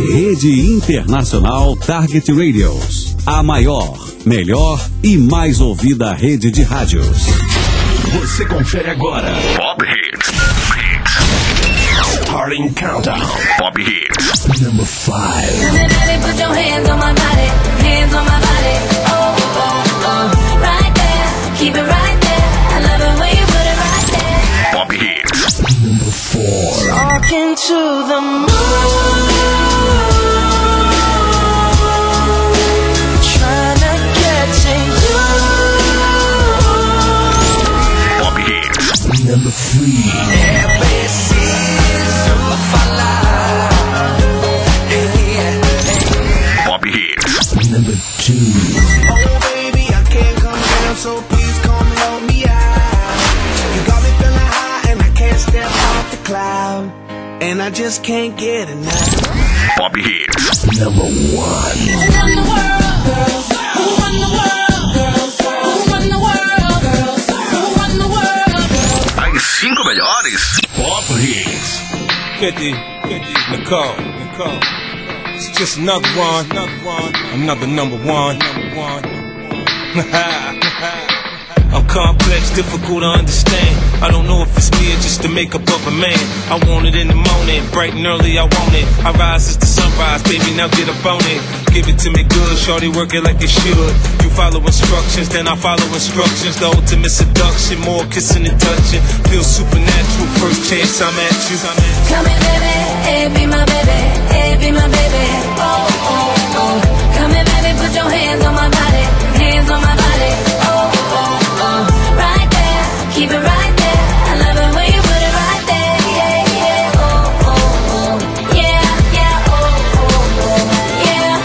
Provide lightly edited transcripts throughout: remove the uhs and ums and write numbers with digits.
Rede Internacional Target Radios. A maior, melhor e mais ouvida rede de rádios. Você confere agora. Pop Hits. Starting Countdown. Pop Hits. Number 5. Put your hands on my body. Hands on my body. Oh, oh, oh. Right there. Keep it right there. I love it when you put it right there. Pop Hits. Number 4. Talking to the moon. Trying to get to you. Pop Hits. Number 3. Pop Hits. Number 2. Oh baby, I can't come down, so please come help me out. You got me feeling high and I can't step off the cloud, and I just can't get enough. Pop Hits. Number 1. Who run the world, girls? Who run the world, girls? Who run the world, girls? Who run the world, girls? As 5 melhores. Pop Hits. 50, Nicole. It's just another one, another number one. I'm complex, difficult to understand. I don't know if it's me or just the makeup of a man. I want it in the morning, bright and early, I want it. I rise as the sunrise, baby, now get up on it. Give it to me good, shorty, work it like it should. You follow instructions, then I follow instructions. The ultimate seduction, more kissing and touching. Feels supernatural, first chance I'm at you. Come here, baby, hey, be my baby, hey, be my baby. Oh, oh, oh. Come here, baby, put your hands on my body, hands on my body. Oh, oh, oh. Right there, keep it right there. I love it when you put it right there. Yeah, yeah, oh, oh, oh. Yeah, yeah, oh, oh, oh. Yeah.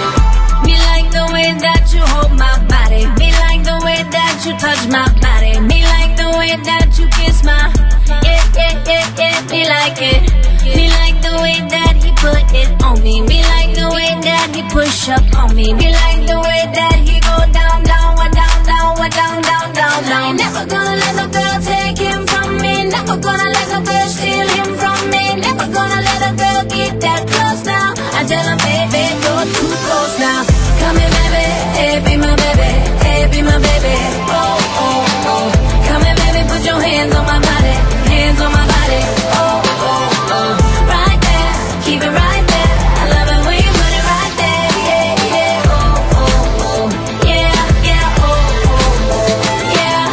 Me like the way that you hold my body. Me like the way that you touch my body. Me like the way that you kiss my. Yeah, yeah, yeah, yeah. Me like it. Me like the way that he put it on me. Me like the way that he push up on me. Me like the way that he go down, down, down, down, down, down, down, down. Never gonna let no girl take him from me. Never gonna let no girl steal him from me. Never gonna let a girl get that close now. I tell him, baby, you're too close now. Come here, baby, hey, be my baby, hey, be my baby. Oh, oh, oh. Come here, baby, put your hands on my body, hands on my body. Oh, oh, oh. Right there, keep it right there. I love it when you put it right there. Yeah, yeah, oh, oh, oh. Yeah, yeah, oh, oh, oh. Yeah.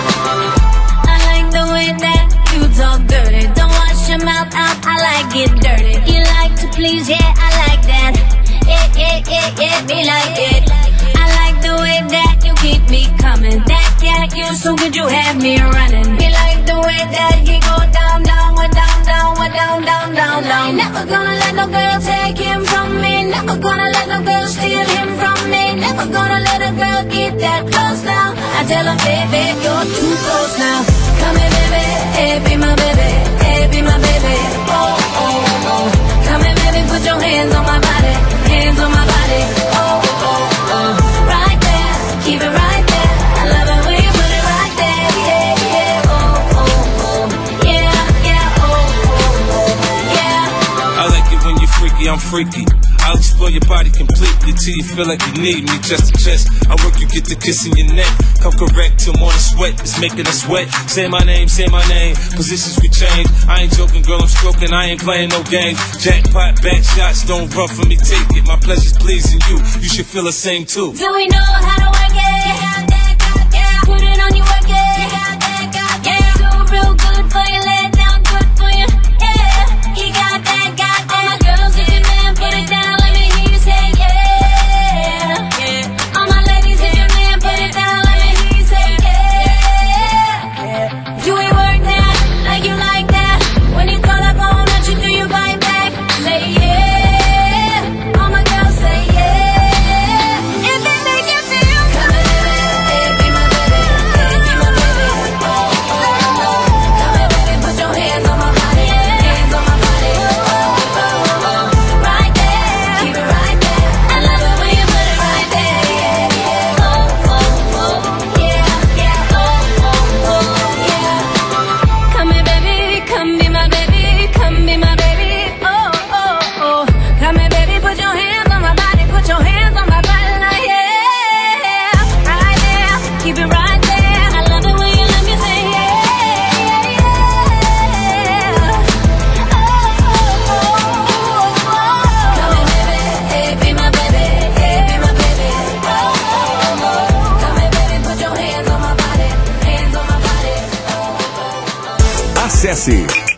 I like the way that you talk dirty. Don't wash your mouth out, I like it dirty. You like to please, yeah, I like that. Yeah, yeah, yeah, yeah, me like it. I like the way that you keep me coming. That cat, you so good, you have me running. Me like the way that he go down, down, down, down, down, down, down, down. Never gonna let no girl take him from me. Never gonna let no girl steal him from me. Never gonna let a girl get that close now. I tell him, baby, you're too close now. Come here, baby, hey, be my baby, hey, be my baby. Oh, oh, oh. Come here, baby, put your hands on my body, hands on my body. Oh, oh, oh. Right there, keep it right there. I love it when you put it right there. Yeah, yeah, oh, oh, oh. Yeah, yeah, oh, oh, oh. Yeah. I like it when you're freaky, I'm freaky. I'll explore your body completely till you feel like you need me just to chest. I work, you get the kiss in your neck. Come correct till more the sweat, it's making us wet. Say my name, positions we change. I ain't joking, girl, I'm stroking, I ain't playing no games. Jackpot, back shots, don't run for me, take it. My pleasure's pleasing you, you should feel the same too. Do we know how to work it? Put it on you, work it. Yeah, do real good for you, lay it down good for you. Yeah, he got that, all my girls, if your man put it down, let me hear you say yeah. All my ladies, if your man put it down, let me hear you say yeah. You ain't work that, like you like that. When you call up on that, you do your bite back. Say yeah, all my girls say yeah. If it make you feel good, come here, baby.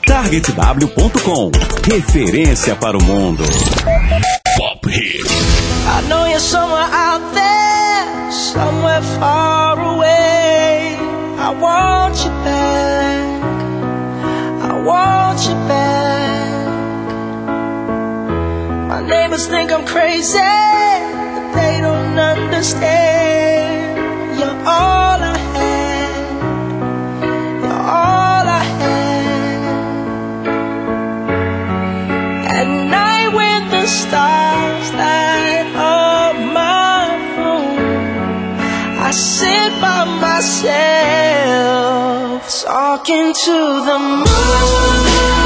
TargetW.com. Referência para o mundo. Pop Hits. I know you're somewhere out there, somewhere far away. I want you back, I want you back. My neighbors think I'm crazy, but they don't understand. You're all I had, you're all I had. At night when the stars light up my room, I sit by myself, talking to the moon.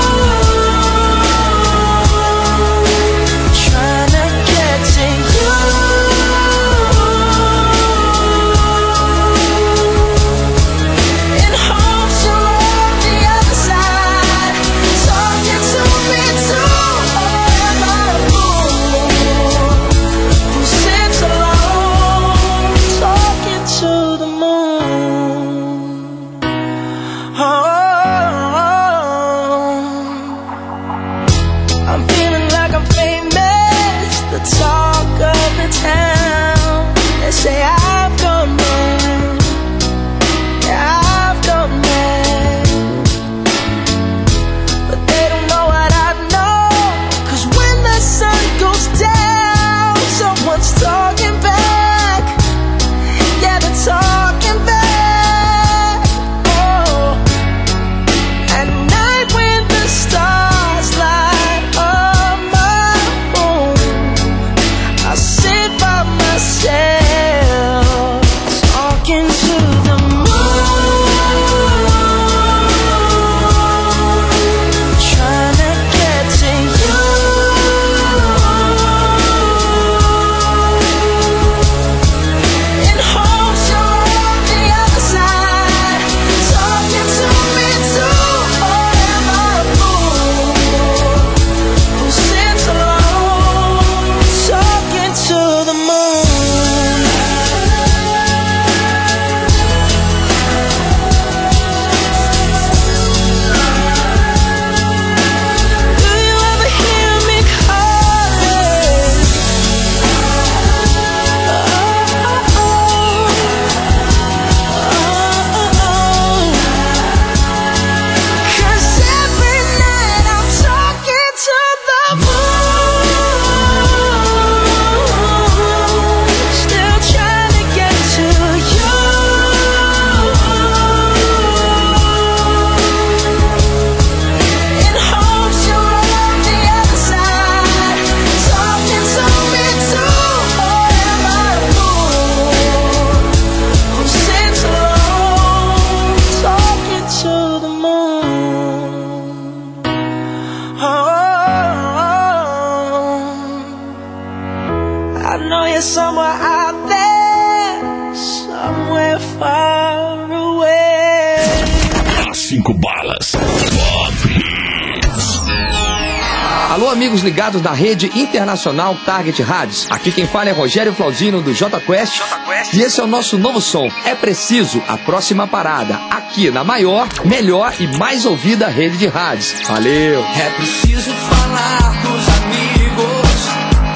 Alô, amigos ligados na rede internacional Target Rádios. Aqui quem fala é Rogério Flauzino do J Quest. E esse é o nosso novo som. É preciso a próxima parada. Aqui na maior, melhor e mais ouvida rede de rádios. Valeu! É preciso falar dos amigos.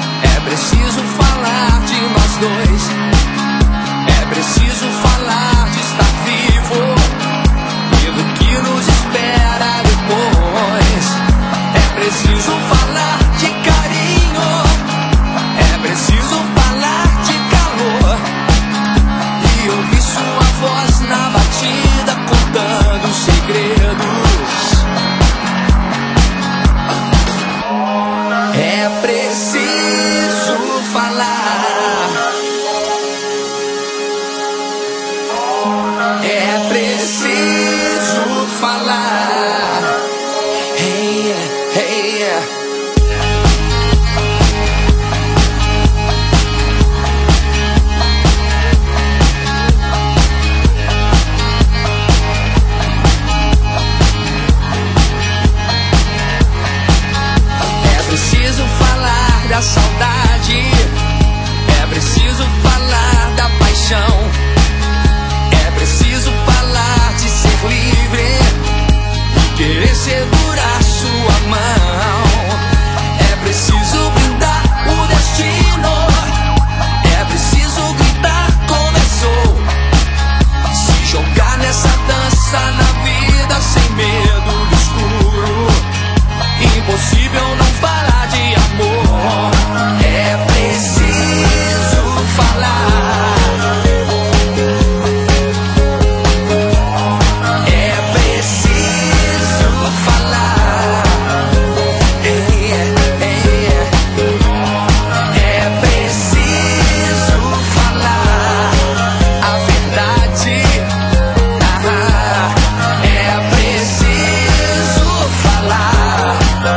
É preciso falar de nós dois. É preciso falar de estar vivo e do que nos espera depois. É preciso falar de carinho, é preciso falar de calor e ouvir sua voz na batida contando segredos. É preciso falar, é preciso falar. Hey, hey. É preciso falar da saudade, é preciso falar da paixão, é preciso falar de ser livre, querer segurar sua mão. É preciso brindar o destino, é preciso gritar começou. Se jogar nessa dança na vida sem medo do escuro. Impossível não falar de amor. É preciso falar. É preciso falar. É preciso falar a verdade. É preciso falar.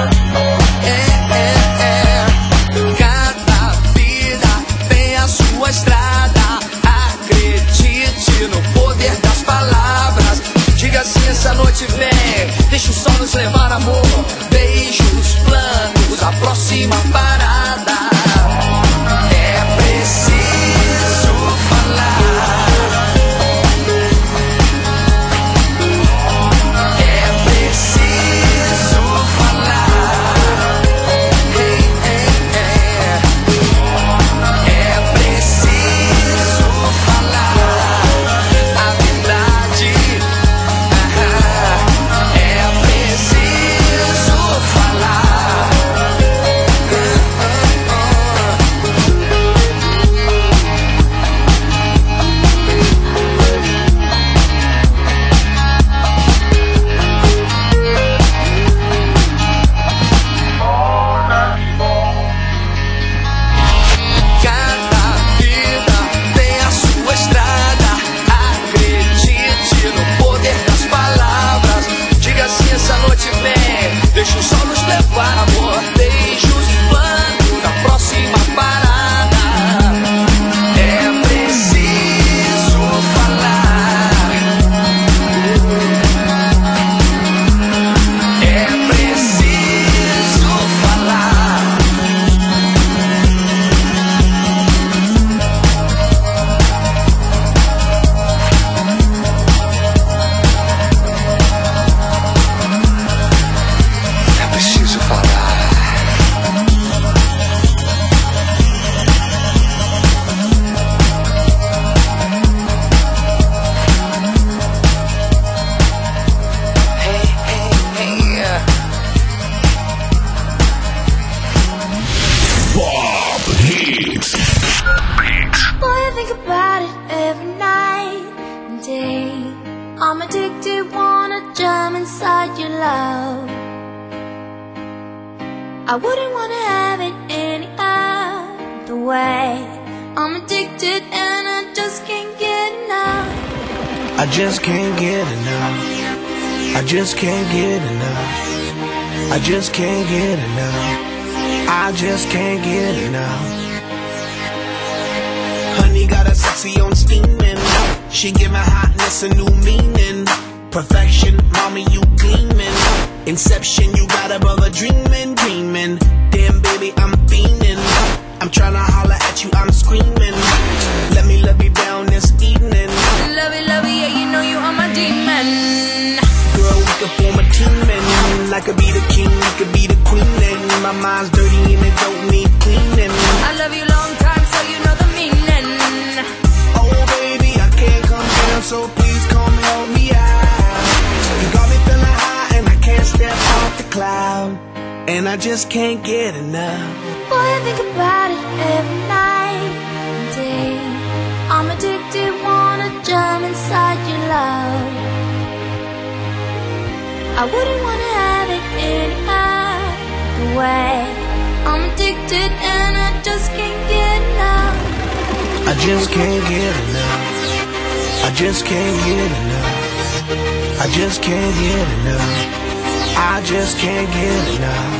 Cada vida tem a sua estrada. Acredite no poder das palavras. Diga assim: essa noite vem, deixa o sol nos levar, amor. Beijos, planos, a próxima parada. É preciso falar. É preciso falar. É preciso falar a verdade. É preciso falar. Cada vida tem a sua estrada. Acredite no poder das palavras. Diga assim: essa noite vem, deixa o sol nos levar, amor. Beijos, planos, a próxima parada. É preciso falar. É preciso falar. É preciso falar. Hey, hey, hey. Pop Hits. Boy, I think about it every night and day. I'm addicted, wanna jump inside your love. I wouldn't wanna have it any other way. I'm addicted and I just can't get enough. I just can't get enough. I just can't get enough. I just can't get enough. I just can't get enough. Honey got a sexy on steaming. She give my hotness a new meaning. Perfection, mommy, you gleaming. Inception, you got a brother dreaming, dreaming. Damn, baby, I'm fiending. I'm tryna holler at you, I'm screaming. Let me love you down this evening. Love it, yeah, you know you are my demon. Girl, we could form a team and I could be the king, you could be the queen. And my mind's dirty and it don't need cleaning. I love you long time, so you know the meaning. Oh baby, I can't come down, so please come help me out. You got me feeling high and I can't step off the cloud. And I just can't get enough. Boy, I think about it every night and day. I'm addicted, wanna jump inside your love. I wouldn't wanna have it any other way. I'm addicted and I just can't get enough. I just can't get enough. I just can't get enough. I just can't get enough. I just can't get enough.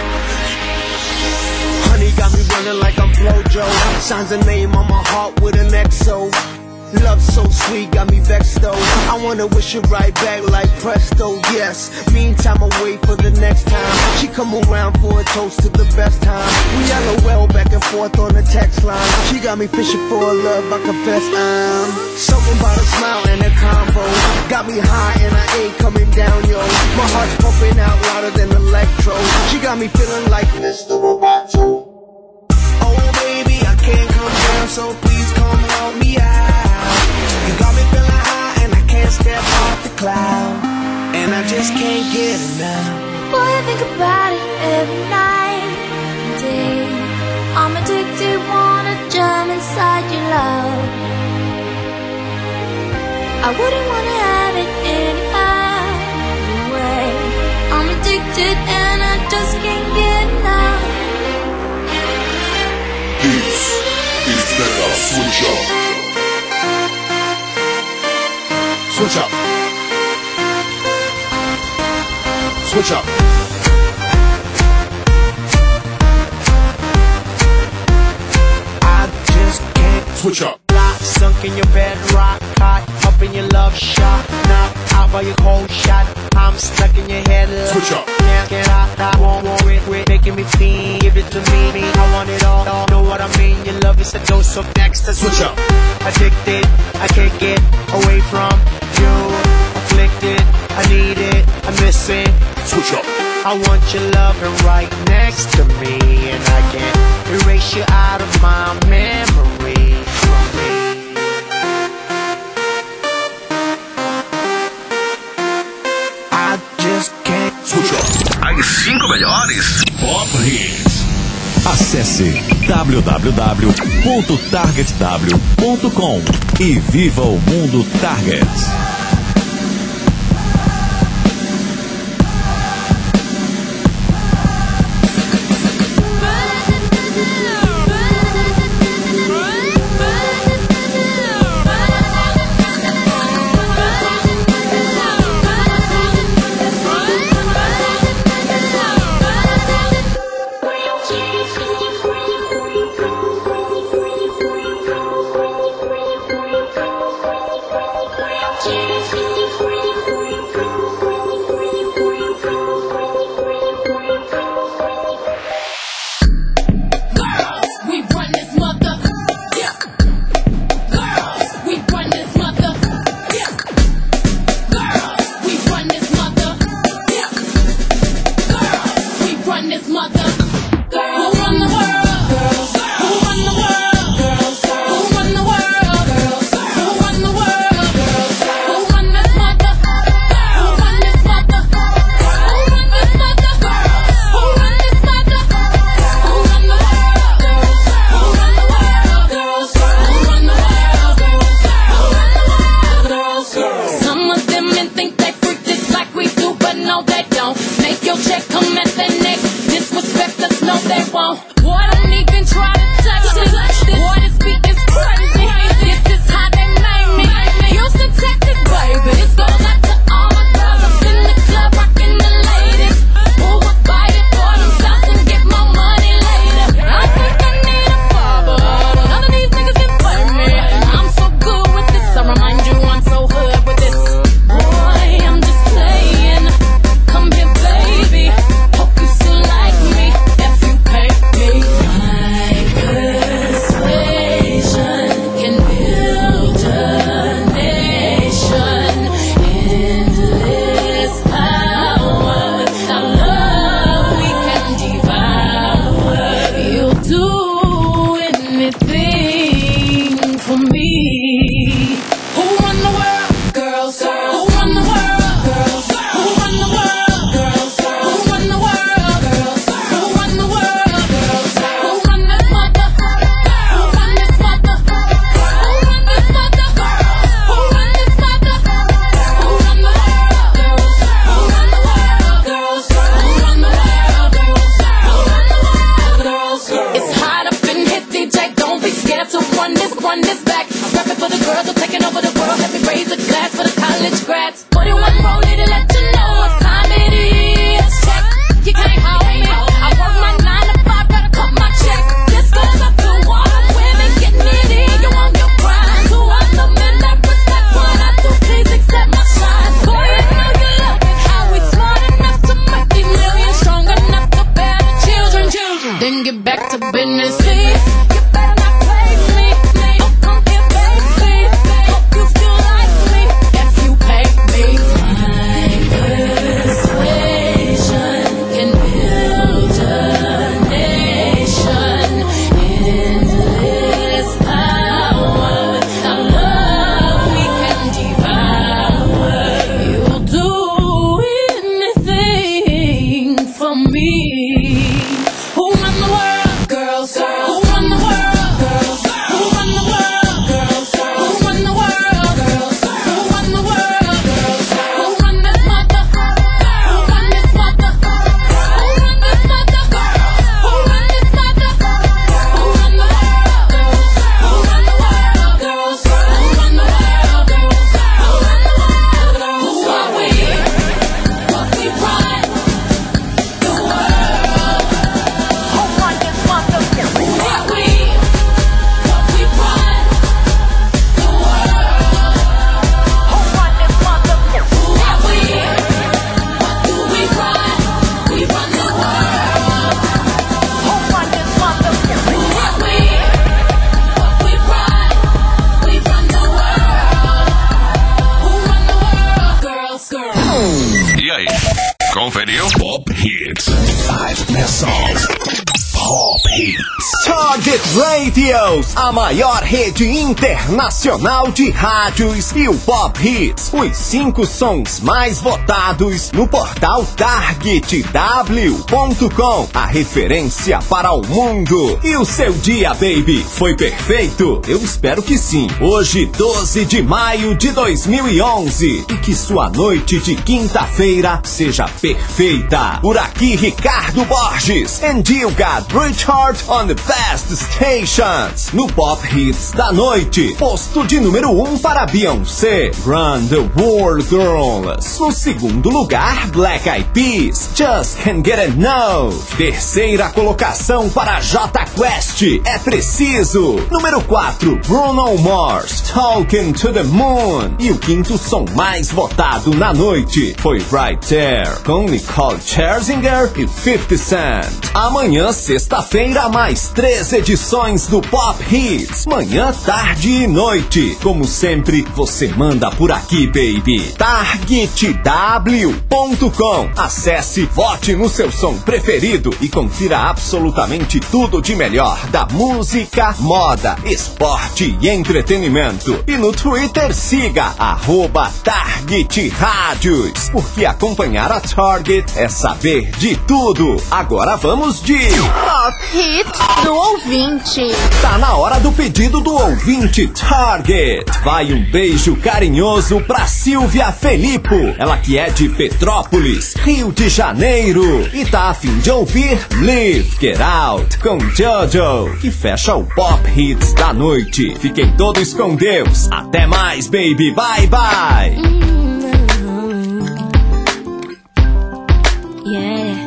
Honey got me running like I'm Flojo. Signs a name on my heart with an XO. Love so sweet, got me vexed though. I wanna wish it right back like presto, yes. Meantime I wait for the next time. She come around for a toast to the best time. We LOL back and forth on the text line. She got me fishing for a love, I confess I'm something about a smile and a combo. Got me high and I ain't coming down, yo. My heart's pumping out louder than electro. She got me feeling like Mr. Roboto. Oh baby, I can't come down, so please come help me out. You got me feeling high and I can't step off the cloud, and I just can't get enough. Boy, I think about it every night and day. I'm addicted, wanna jump inside your love. I wouldn't wanna have it any other way. I'm addicted and I just can't get enough. This is Mega Switch Up. Switch up. Switch up. I just can't Switch up. lock, sunk in your bed, rock, hot, up in your love shot, knocked out by your cold shot. I'm stuck in your head, Switch up. Can't get out, I won't it, making me feel. Give it to me, I want it all. Know what I mean? Your love is a dose of ecstasy. Switch up. Addicted, I can't get away from you. Afflicted, I need it, I miss it. Switch up. I want your loving right next to me, and I can't erase you out of my memory. I just can't Switch up. As 5 melhores Pop Hits. Acesse www.targetw.com e viva o mundo Target. Make your check come at the neck. Disrespect for me. Who run the world? Girls, girls. Who run the world? Girls, girls. Who run the world? Girls, girls. Who run the world? Girls, girls. Who run the world? Girls, girls. Who run this mother? Who run this mother? Who run this mother? Who run this mother? Who run the world? Girls, who run the world? Girls, who run the world? Girls, who run the world? Girls, who are we? What we run the world. Who run this mother? Who are we? What we run the world. Who run this mother? Who are we? What do we run? We run the world. Who run this mother? Who are we? What we run? We run the world. Who run the world? Girls, girls. E aí? Conferiu? Pop Hits. 5 Best Songs. Pop Hits. Target Radios, a maior rede internacional de rádios e o Pop Hits, os 5 sons mais votados no portal TargetW.com, a referência para o mundo. E o seu dia, baby, foi perfeito? Eu espero que sim. Hoje, 12 de maio de 2011, e que sua noite de quinta-feira seja perfeita. Por aqui, Ricardo Borges, and you got Richard on the Best Stations. No Pop Hits da noite, posto de número 1 para Beyoncé, Run the World Girls. No segundo lugar, Black Eyed Peas, Just Can't Get Enough. Terceira colocação para Jota Quest, É Preciso. Número 4, Bruno Mars, Talking to the Moon. E o quinto som mais votado na noite foi Right There, com Nicole Scherzinger e 50 Cent. Amanhã, sexta-feira, mais 3 edições do Pop Hits. Manhã, tarde e noite. Como sempre, você manda por aqui, baby. TargetW.com. Acesse, vote no seu som preferido e confira absolutamente tudo de melhor da música, moda, esporte e entretenimento. E no Twitter, siga @TargetRádios, porque acompanhar a Target é saber de tudo. Agora vamos de Pop Hits do ouvinte. Tá na hora do pedido do ouvinte Target. Vai um beijo carinhoso pra Silvia Felipo, ela que é de Petrópolis, Rio de Janeiro, e tá a fim de ouvir Live, Get Out com Jojo, que fecha o Pop Hits da noite. Fiquem todos com Deus. Até mais, baby. Bye, bye. Yeah.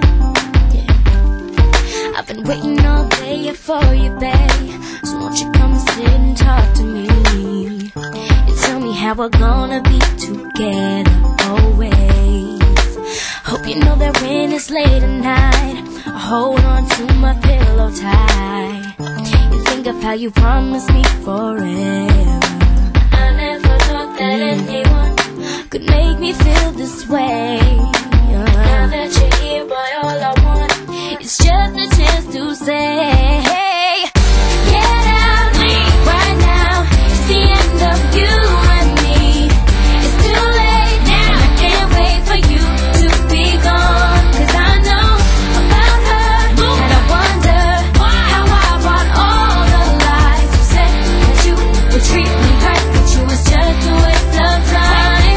I've been waiting all day for you, babe. So won't you come sit and talk to me and tell me how we're gonna be together always. Hope you know that when it's late at night, I hold on to my pillow tight. You think of how you promised me forever. I never thought that anyone could make me feel this way. Now that you're here, boy, all I want is just a chance to say, get out, leave right now. It's the end of you and me. It's too late now. I can't wait for you to be gone. 'Cause I know about her, and I wonder how I brought all the lies. You said that you would treat me right, but you was just a waste of time.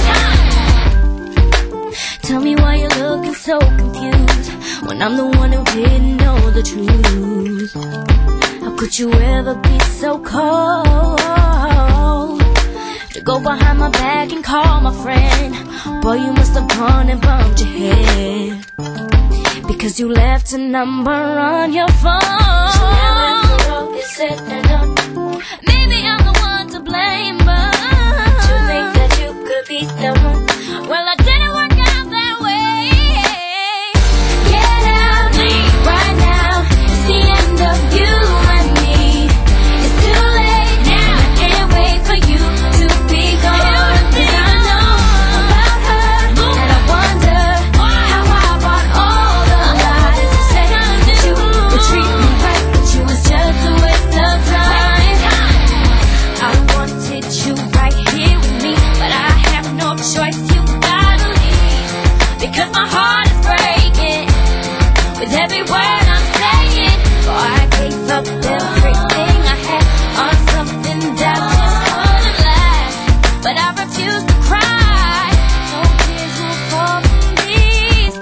Tell me why you're looking so confused when I'm the one who didn't know the truth. How could you ever be so cold to go behind my back and call my friend? Boy, you must have gone and bumped your head because you left a number on your phone. So now after all is said and done, maybe I'm the one to blame, but to think that you could be the one, well, I didn't work out that way. Get out, leave right now. It's the end of you and me. It's too late now. I can't wait for you to be gone. 'Cause I know about her, and I wonder how I brought all the lies. You said that you would treat me right, but you was just a waste of time. I wanted you right here with me, but I have no choice. You got with every word I'm saying. Or I gave up everything I had on something that just wouldn't last. But I refuse to cry. No tears will fall from these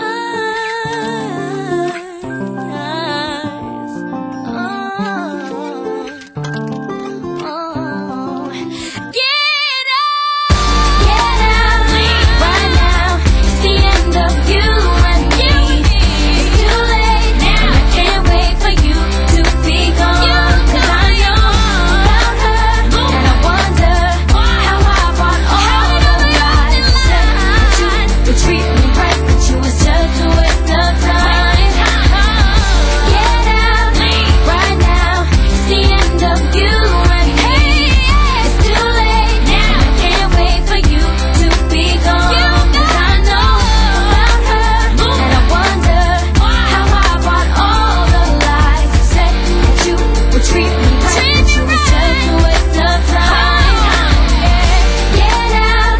eyes. Get out, right now. It's the end of you and me. It's too late now. I can't wait for you to be gone. 'Cause I know about her, and I wonder how I brought all the lies. Said that you would treat me right, but you was just a waste of time. Get out, right now. It's the end of you and me. It's too late now. I can't wait for you to be gone. 'Cause I know about her, and I wonder how I brought all the lies. Said that you would treat me right, but you was just a waste of time. Get out,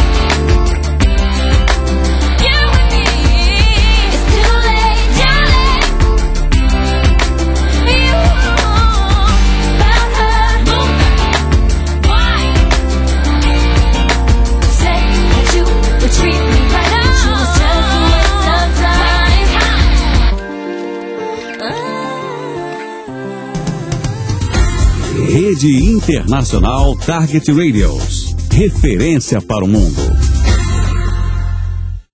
you and me. It's too late, you about her. Why? Said that you would treat me right, but you was just a waste of time. Rede Internacional Target Radios. Referência para o mundo.